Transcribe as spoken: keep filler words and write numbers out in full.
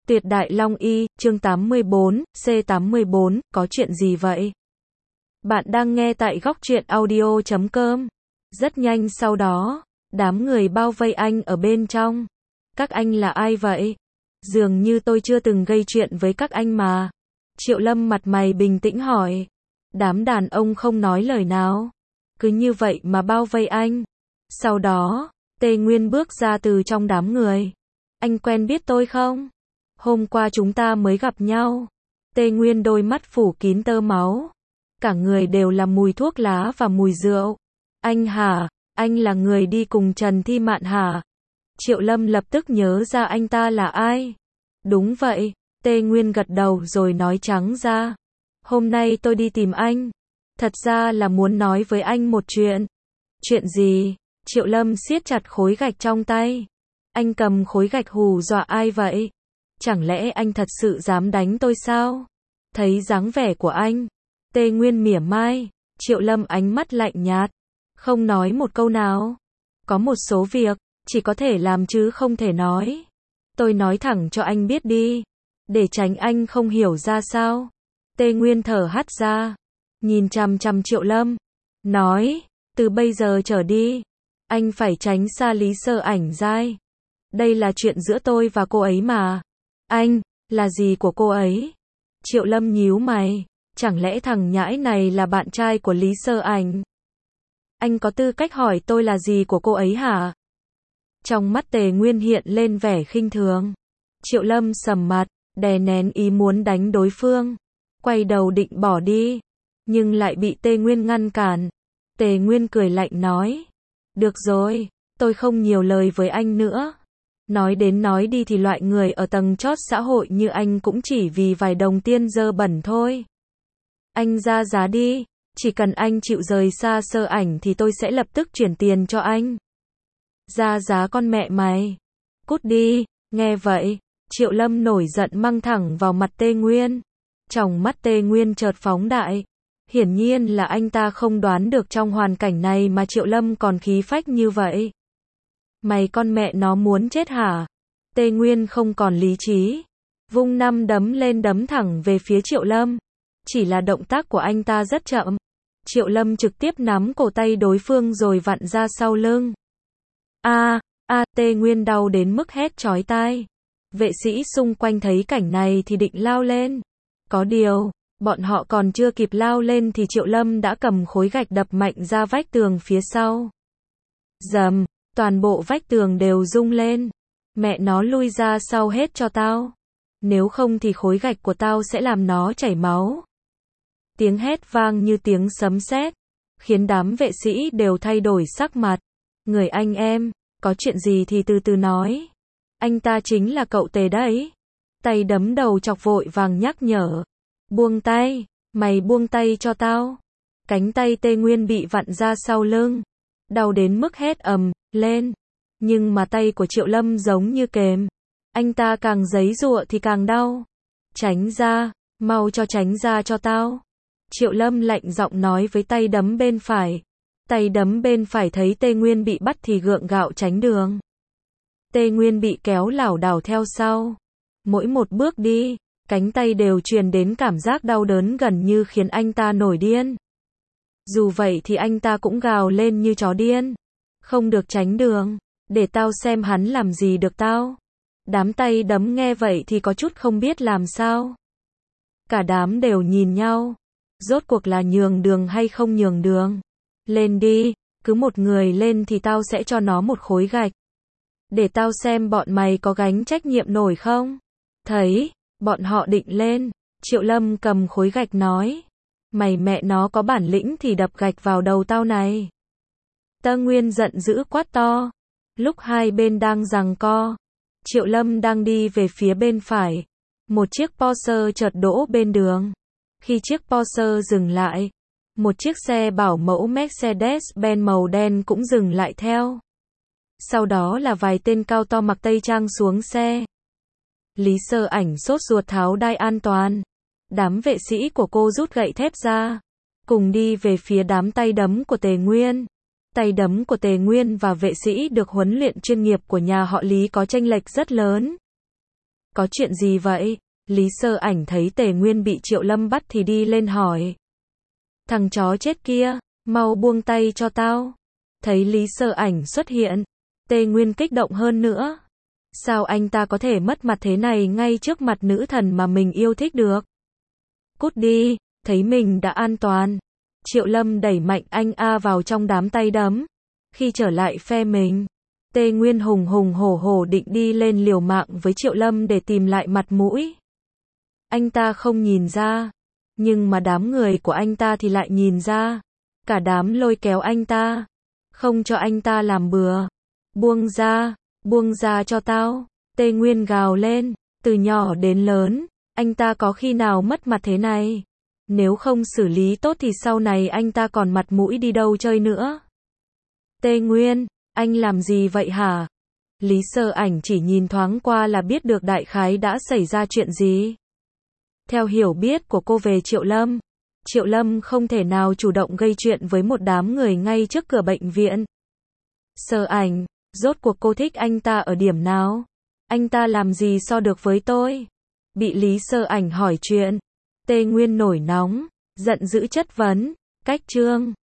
Tuyệt Đại Long Y, chương tám mươi bốn, C tám mươi bốn, có chuyện gì vậy? Bạn đang nghe tại góc truyện audio chấm com. Rất nhanh sau đó, đám người bao vây anh ở bên trong. Các anh là ai vậy? Dường như tôi chưa từng gây chuyện với các anh mà. Triệu Lâm mặt mày bình tĩnh hỏi. Đám đàn ông không nói lời nào. Cứ như vậy mà bao vây anh. Sau đó, Tề Nguyên bước ra từ trong đám người. Anh quen biết tôi không? Hôm qua chúng ta mới gặp nhau. Tề Nguyên đôi mắt phủ kín tơ máu. Cả người đều là mùi thuốc lá và mùi rượu. Anh hả? Anh là người đi cùng Trần Thi Mạn hả? Triệu Lâm lập tức nhớ ra anh ta là ai. Đúng vậy, Tề Nguyên gật đầu rồi nói trắng ra. Hôm nay tôi đi tìm anh. Thật ra là muốn nói với anh một chuyện. Chuyện gì? Triệu Lâm siết chặt khối gạch trong tay. Anh cầm khối gạch hù dọa ai vậy? Chẳng lẽ anh thật sự dám đánh tôi sao? Thấy dáng vẻ của anh, Tề Nguyên mỉa mai. Triệu Lâm ánh mắt lạnh nhạt, không nói một câu nào. Có một số việc, chỉ có thể làm chứ không thể nói. Tôi nói thẳng cho anh biết đi, để tránh anh không hiểu ra sao. Tề Nguyên thở hắt ra, nhìn chằm chằm Triệu Lâm, nói, từ bây giờ trở đi, anh phải tránh xa Lý Sơ Ảnh Giai. Đây là chuyện giữa tôi và cô ấy mà. Anh, là gì của cô ấy? Triệu Lâm nhíu mày, chẳng lẽ thằng nhãi này là bạn trai của Lý Sơ Ảnh? Anh có tư cách hỏi tôi là gì của cô ấy hả? Trong mắt Tề Nguyên hiện lên vẻ khinh thường. Triệu Lâm sầm mặt, đè nén ý muốn đánh đối phương, quay đầu định bỏ đi, nhưng lại bị Tề Nguyên ngăn cản. Tề Nguyên cười lạnh nói, được rồi, tôi không nhiều lời với anh nữa. Nói đến nói đi thì loại người ở tầng chót xã hội như anh cũng chỉ vì vài đồng tiền dơ bẩn thôi. Anh ra giá đi, chỉ cần anh chịu rời xa Sơ Ảnh thì tôi sẽ lập tức chuyển tiền cho anh. Ra giá con mẹ mày. Cút đi. Nghe vậy, Triệu Lâm nổi giận mang thẳng vào mặt Tề Nguyên. Trong mắt Tề Nguyên chợt phóng đại. Hiển nhiên là anh ta không đoán được trong hoàn cảnh này mà Triệu Lâm còn khí phách như vậy. Mày con mẹ nó muốn chết hả? Tề Nguyên không còn lý trí, vung năm đấm lên đấm thẳng về phía Triệu Lâm. Chỉ là động tác của anh ta rất chậm. Triệu Lâm trực tiếp nắm cổ tay đối phương rồi vặn ra sau lưng. A, a, Tề Nguyên đau đến mức hét chói tai. Vệ sĩ xung quanh thấy cảnh này thì định lao lên. Có điều, bọn họ còn chưa kịp lao lên thì Triệu Lâm đã cầm khối gạch đập mạnh ra vách tường phía sau. Dầm, toàn bộ vách tường đều rung lên. Mẹ nó lui ra sau hết cho tao. Nếu không thì khối gạch của tao sẽ làm nó chảy máu. Tiếng hét vang như tiếng sấm sét, khiến đám vệ sĩ đều thay đổi sắc mặt. Người anh em, có chuyện gì thì từ từ nói. Anh ta chính là cậu Tề đấy. Tay đấm đầu chọc vội vàng nhắc nhở. Buông tay, mày buông tay cho tao. Cánh tay Tề Nguyên bị vặn ra sau lưng, đau đến mức hét ầm lên. Nhưng mà tay của Triệu Lâm giống như kềm. Anh ta càng giãy giụa thì càng đau. Tránh ra, mau cho tránh ra cho tao. Triệu Lâm lạnh giọng nói với tay đấm bên phải. Tay đấm bên phải thấy Tề Nguyên bị bắt thì gượng gạo tránh đường. Tề Nguyên bị kéo lảo đảo theo sau. Mỗi một bước đi, cánh tay đều truyền đến cảm giác đau đớn gần như khiến anh ta nổi điên. Dù vậy thì anh ta cũng gào lên như chó điên. Không được tránh đường, để tao xem hắn làm gì được tao. Đám tay đấm nghe vậy thì có chút không biết làm sao. Cả đám đều nhìn nhau. Rốt cuộc là nhường đường hay không nhường đường? Lên đi, cứ một người lên thì tao sẽ cho nó một khối gạch. Để tao xem bọn mày có gánh trách nhiệm nổi không? Thấy, bọn họ định lên. Triệu Lâm cầm khối gạch nói. Mày mẹ nó có bản lĩnh thì đập gạch vào đầu tao này. Tề Nguyên giận dữ quát to. Lúc hai bên đang giằng co, Triệu Lâm đang đi về phía bên phải. Một chiếc Porsche chợt đỗ bên đường. Khi chiếc Porsche dừng lại, một chiếc xe bảo mẫu Mercedes-Benz màu đen cũng dừng lại theo. Sau đó là vài tên cao to mặc tây trang xuống xe. Lý Sơ Ảnh sốt ruột tháo đai an toàn. Đám vệ sĩ của cô rút gậy thép ra, cùng đi về phía đám tay đấm của Tề Nguyên. Tay đấm của Tề Nguyên và vệ sĩ được huấn luyện chuyên nghiệp của nhà họ Lý có chênh lệch rất lớn. có chuyện gì vậy? Lý Sơ Ảnh thấy Tề Nguyên bị Triệu Lâm bắt thì đi lên hỏi. Thằng chó chết kia, mau buông tay cho tao. Thấy Lý Sơ Ảnh xuất hiện, Tề Nguyên kích động hơn nữa. Sao anh ta có thể mất mặt thế này ngay trước mặt nữ thần mà mình yêu thích được? Cút đi, thấy mình đã an toàn. Triệu Lâm đẩy mạnh anh A vào trong đám tay đấm. Khi trở lại phe mình, Tề Nguyên hùng hùng hổ hổ định đi lên liều mạng với Triệu Lâm để tìm lại mặt mũi. Anh ta không nhìn ra, nhưng mà đám người của anh ta thì lại nhìn ra. Cả đám lôi kéo anh ta, không cho anh ta làm bừa. Buông ra, buông ra cho tao. Tề Nguyên gào lên, từ nhỏ đến lớn, anh ta có khi nào mất mặt thế này. Nếu không xử lý tốt thì sau này anh ta còn mặt mũi đi đâu chơi nữa. Tề Nguyên, anh làm gì vậy hả? Lý Sơ Ảnh chỉ nhìn thoáng qua là biết được đại khái đã xảy ra chuyện gì. Theo hiểu biết của cô về Triệu Lâm, Triệu Lâm không thể nào chủ động gây chuyện với một đám người ngay trước cửa bệnh viện. Sơ Ảnh, rốt cuộc cô thích anh ta ở điểm nào? Anh ta làm gì so được với tôi? Bị Lý Sơ Ảnh hỏi chuyện, Tề Nguyên nổi nóng, giận dữ chất vấn, cách trương.